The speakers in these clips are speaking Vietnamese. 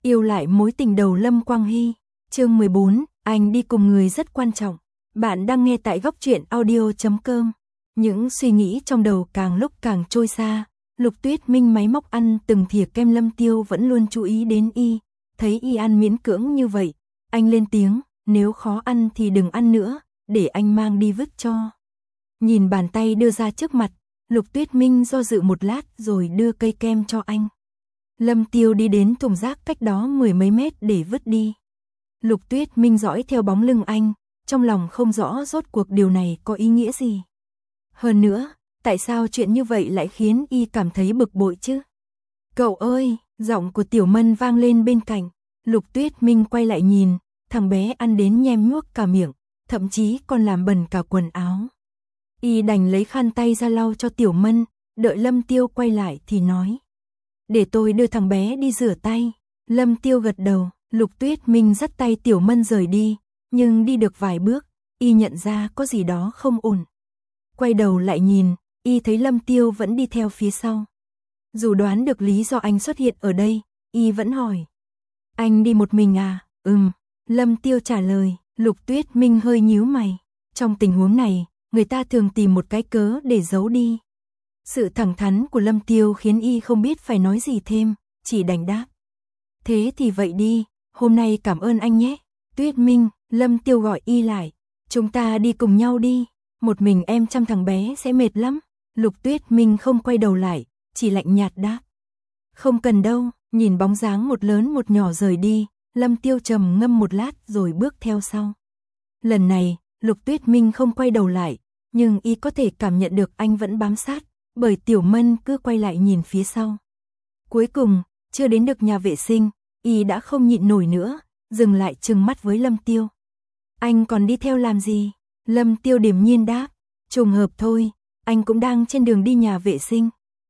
Yêu lại mối tình đầu Lâm Quang Hy. Chương 14, anh đi cùng người rất quan trọng. Bạn đang nghe tại góc truyện audio.com. Những suy nghĩ trong đầu càng lúc càng trôi xa. Lục Tuyết Minh máy móc ăn từng thìa kem. Lâm Tiêu vẫn luôn chú ý đến y. Thấy y ăn miễn cưỡng như vậy, anh lên tiếng, nếu khó ăn thì đừng ăn nữa, để anh mang đi vứt cho. Nhìn bàn tay đưa ra trước mặt, Lục Tuyết Minh do dự một lát rồi đưa cây kem cho anh. Lâm Tiêu đi đến thùng rác cách đó 10 mấy mét để vứt đi. Lục Tuyết Minh dõi theo bóng lưng anh, trong lòng không rõ rốt cuộc điều này có ý nghĩa gì. Hơn nữa, tại sao chuyện như vậy lại khiến y cảm thấy bực bội chứ? Cậu ơi, giọng của Tiểu Mân vang lên bên cạnh. Lục Tuyết Minh quay lại nhìn, thằng bé ăn đến nhem nhuốc cả miệng, thậm chí còn làm bẩn cả quần áo. Y đành lấy khăn tay ra lau cho Tiểu Mân, đợi Lâm Tiêu quay lại thì nói. Để tôi đưa thằng bé đi rửa tay. Lâm Tiêu gật đầu, Lục Tuyết Minh dắt tay Tiểu Mân rời đi, nhưng đi được vài bước, y nhận ra có gì đó không ổn. Quay đầu lại nhìn, y thấy Lâm Tiêu vẫn đi theo phía sau. Dù đoán được lý do anh xuất hiện ở đây, y vẫn hỏi. Anh đi một mình à? Lâm Tiêu trả lời. Lục Tuyết Minh hơi nhíu mày. Trong tình huống này, người ta thường tìm một cái cớ để giấu đi. Sự thẳng thắn của Lâm Tiêu khiến y không biết phải nói gì thêm, chỉ đành đáp. Thế thì vậy đi, hôm nay cảm ơn anh nhé. Tuyết Minh, Lâm Tiêu gọi y lại. Chúng ta đi cùng nhau đi, một mình em chăm thằng bé sẽ mệt lắm. Lục Tuyết Minh không quay đầu lại, chỉ lạnh nhạt đáp. Không cần đâu, nhìn bóng dáng một lớn một nhỏ rời đi, Lâm Tiêu trầm ngâm một lát rồi bước theo sau. Lần này, Lục Tuyết Minh không quay đầu lại, nhưng y có thể cảm nhận được anh vẫn bám sát, bởi Tiểu Mân cứ quay lại nhìn phía sau. Cuối cùng, chưa đến được nhà vệ sinh, y đã không nhịn nổi nữa, dừng lại trừng mắt với Lâm Tiêu. Anh còn đi theo làm gì? Lâm Tiêu điềm nhiên đáp, trùng hợp thôi, anh cũng đang trên đường đi nhà vệ sinh.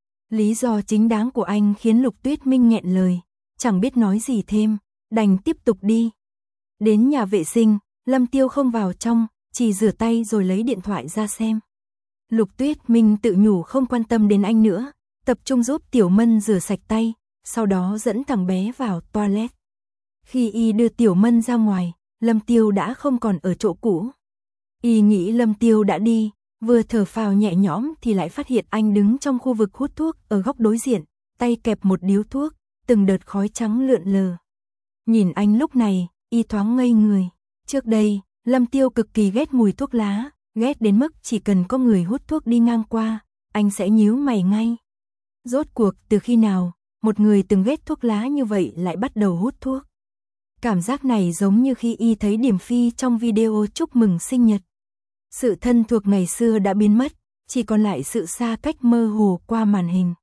Lý do chính đáng của anh khiến Lục Tuyết Minh nghẹn lời, chẳng biết nói gì thêm, đành tiếp tục đi. Đến nhà vệ sinh, Lâm Tiêu không vào trong, chỉ rửa tay rồi lấy điện thoại ra xem. Lục Tuyết Minh tự nhủ không quan tâm đến anh nữa, tập trung giúp Tiểu Mân rửa sạch tay, sau đó dẫn thằng bé vào toilet. Khi y đưa Tiểu Mân ra ngoài, Lâm Tiêu đã không còn ở chỗ cũ. Y nghĩ Lâm Tiêu đã đi, vừa thở phào nhẹ nhõm thì lại phát hiện anh đứng trong khu vực hút thuốc ở góc đối diện, tay kẹp một điếu thuốc, từng đợt khói trắng lượn lờ. Nhìn anh lúc này, y thoáng ngây người. Trước đây, Lâm Tiêu cực kỳ ghét mùi thuốc lá, ghét đến mức chỉ cần có người hút thuốc đi ngang qua, anh sẽ nhíu mày ngay. Rốt cuộc từ khi nào, một người từng ghét thuốc lá như vậy lại bắt đầu hút thuốc. Cảm giác này giống như khi y thấy Điềm Phi trong video chúc mừng sinh nhật. Sự thân thuộc ngày xưa đã biến mất, chỉ còn lại sự xa cách mơ hồ qua màn hình.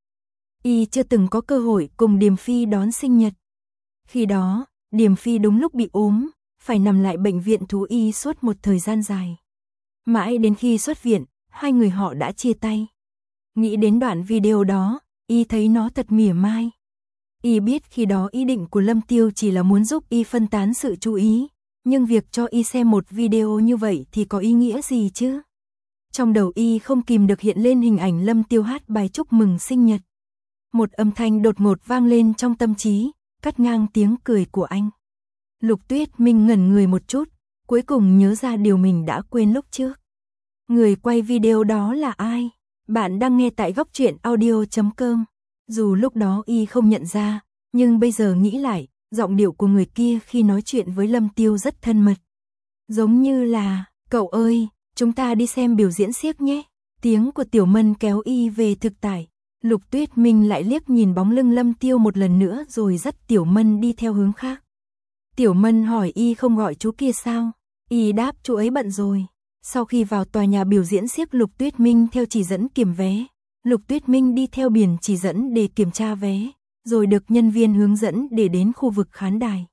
Y chưa từng có cơ hội cùng Điềm Phi đón sinh nhật. Khi đó, Điềm Phi đúng lúc bị ốm, phải nằm lại bệnh viện thú y suốt một thời gian dài. Mãi đến khi xuất viện, hai người họ đã chia tay. Nghĩ đến đoạn video đó, y thấy nó thật mỉa mai. Y biết khi đó ý định của Lâm Tiêu chỉ là muốn giúp y phân tán sự chú ý, nhưng việc cho y xem một video như vậy thì có ý nghĩa gì chứ? Trong đầu y không kìm được hiện lên hình ảnh Lâm Tiêu hát bài chúc mừng sinh nhật. Một âm thanh đột ngột vang lên trong tâm trí, cắt ngang tiếng cười của anh. Lục Tuyết Minh ngẩn người một chút, cuối cùng nhớ ra điều mình đã quên lúc trước. Người quay video đó là ai? Bạn đang nghe tại góc truyện audio.com. Dù lúc đó y không nhận ra, nhưng bây giờ nghĩ lại, giọng điệu của người kia khi nói chuyện với Lâm Tiêu rất thân mật. Giống như là, cậu ơi, chúng ta đi xem biểu diễn xiếc nhé. Tiếng của Tiểu Mân kéo y về thực tại. Lục Tuyết Minh lại liếc nhìn bóng lưng Lâm Tiêu một lần nữa rồi dắt Tiểu Mân đi theo hướng khác. Tiểu Mân hỏi y không gọi chú kia sao? Y đáp chú ấy bận rồi. Sau khi vào tòa nhà biểu diễn xiếc, Lục Tuyết Minh theo chỉ dẫn kiểm vé. Lục Tuyết Minh đi theo biển chỉ dẫn để kiểm tra vé, rồi được nhân viên hướng dẫn để đến khu vực khán đài.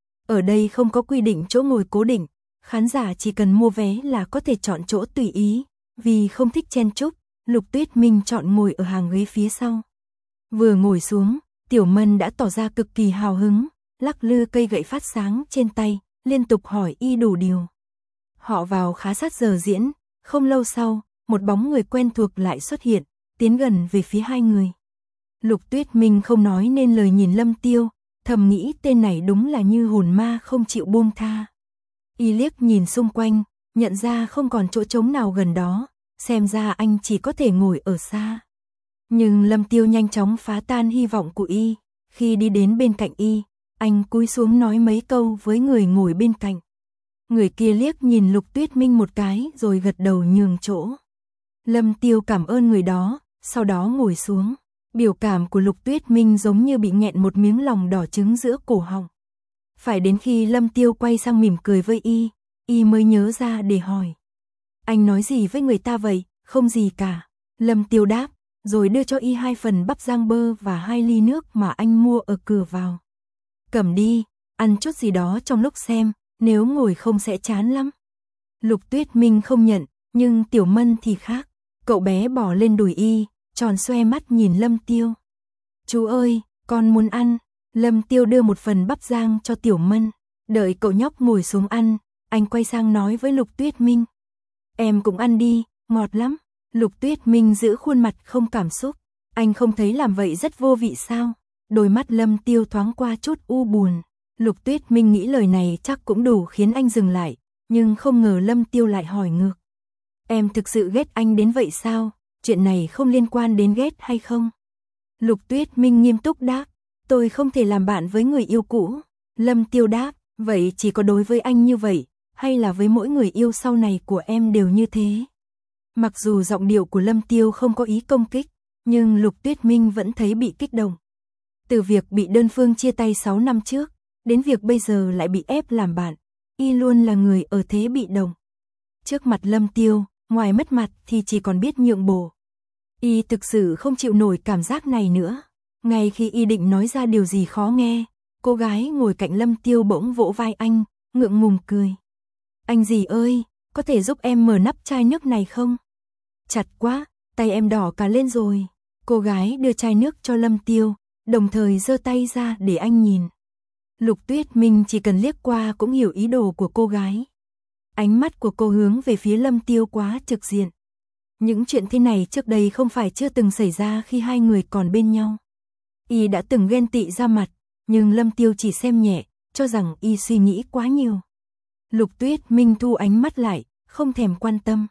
Ở đây không có quy định chỗ ngồi cố định, khán giả chỉ cần mua vé là có thể chọn chỗ tùy ý. Vì không thích chen chúc, Lục Tuyết Minh chọn ngồi ở hàng ghế phía sau. Vừa ngồi xuống, Tiểu Mân đã tỏ ra cực kỳ hào hứng, lắc lư cây gậy phát sáng trên tay, liên tục hỏi y đủ điều. Họ vào khá sát giờ diễn, không lâu sau, một bóng người quen thuộc lại xuất hiện, tiến gần về phía hai người. Lục Tuyết Minh không nói nên lời nhìn Lâm Tiêu, thầm nghĩ tên này đúng là như hồn ma không chịu buông tha. Y liếc nhìn xung quanh, nhận ra không còn chỗ trống nào gần đó, xem ra anh chỉ có thể ngồi ở xa. Nhưng Lâm Tiêu nhanh chóng phá tan hy vọng của Y, khi đi đến bên cạnh Y, anh cúi xuống nói mấy câu với người ngồi bên cạnh. Người kia liếc nhìn Lục Tuyết Minh một cái rồi gật đầu nhường chỗ. Lâm Tiêu cảm ơn người đó, sau đó ngồi xuống. Biểu cảm của Lục Tuyết Minh giống như bị nghẹn một miếng lòng đỏ trứng giữa cổ họng. Phải đến khi Lâm Tiêu quay sang mỉm cười với Y mới nhớ ra để hỏi. Anh nói gì với người ta vậy? Không gì cả. Lâm Tiêu đáp, rồi đưa cho Y 2 phần bắp rang bơ và 2 ly nước mà anh mua ở cửa vào. Cầm đi, ăn chút gì đó trong lúc xem, nếu ngồi không sẽ chán lắm. Lục Tuyết Minh không nhận, nhưng Tiểu Mân thì khác. Cậu bé bỏ lên đùi Y, tròn xoe mắt nhìn Lâm Tiêu. Chú ơi, con muốn ăn. Lâm Tiêu đưa một phần bắp rang cho Tiểu Mân. Đợi cậu nhóc ngồi xuống ăn, anh quay sang nói với Lục Tuyết Minh. Em cũng ăn đi, ngọt lắm. Lục Tuyết Minh giữ khuôn mặt không cảm xúc. Anh không thấy làm vậy rất vô vị sao? Đôi mắt Lâm Tiêu thoáng qua chút u buồn. Lục Tuyết Minh nghĩ lời này chắc cũng đủ khiến anh dừng lại, nhưng không ngờ Lâm Tiêu lại hỏi ngược. Em thực sự ghét anh đến vậy sao? Chuyện này không liên quan đến ghét hay không? Lục Tuyết Minh nghiêm túc đáp, tôi không thể làm bạn với người yêu cũ. Lâm Tiêu đáp, vậy chỉ có đối với anh như vậy, hay là với mỗi người yêu sau này của em đều như thế? Mặc dù giọng điệu của Lâm Tiêu không có ý công kích, nhưng Lục Tuyết Minh vẫn thấy bị kích động. Từ việc bị đơn phương chia tay 6 năm trước, đến việc bây giờ lại bị ép làm bạn, Y luôn là người ở thế bị động. Trước mặt Lâm Tiêu, ngoài mất mặt thì chỉ còn biết nhượng bộ. Y thực sự không chịu nổi cảm giác này nữa. Ngay khi Y định nói ra điều gì khó nghe, cô gái ngồi cạnh Lâm Tiêu bỗng vỗ vai anh, ngượng ngùng cười. Anh gì ơi, có thể giúp em mở nắp chai nước này không? Chặt quá, tay em đỏ cả lên rồi. Cô gái đưa chai nước cho Lâm Tiêu, đồng thời giơ tay ra để anh nhìn. Lục Tuyết Minh chỉ cần liếc qua cũng hiểu ý đồ của cô gái. Ánh mắt của cô hướng về phía Lâm Tiêu quá trực diện. Những chuyện thế này trước đây không phải chưa từng xảy ra khi hai người còn bên nhau. Y đã từng ghen tị ra mặt, nhưng Lâm Tiêu chỉ xem nhẹ, cho rằng Y suy nghĩ quá nhiều. Lục Tuyết Minh thu ánh mắt lại, không thèm quan tâm.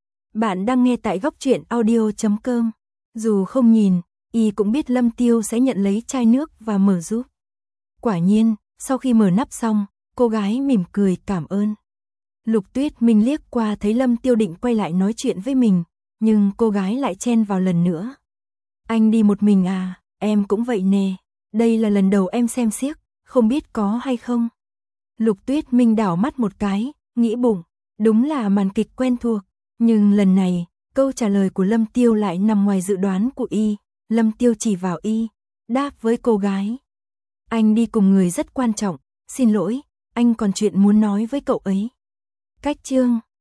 Bạn đang nghe tại Góc Truyện Audio.com. Dù không nhìn, Y cũng biết Lâm Tiêu sẽ nhận lấy chai nước và mở giúp. Quả nhiên, sau khi mở nắp xong, cô gái mỉm cười cảm ơn. Lục Tuyết Minh liếc qua thấy Lâm Tiêu định quay lại nói chuyện với mình, nhưng cô gái lại chen vào lần nữa. Anh đi một mình à, em cũng vậy nè. Đây là lần đầu em xem xiếc, không biết có hay không. Lục Tuyết Minh đảo mắt một cái, nghĩ bụng, đúng là màn kịch quen thuộc. Nhưng lần này, câu trả lời của Lâm Tiêu lại nằm ngoài dự đoán của Y. Lâm Tiêu chỉ vào Y, đáp với cô gái. Anh đi cùng người rất quan trọng, xin lỗi, anh còn chuyện muốn nói với cậu ấy. Cách chương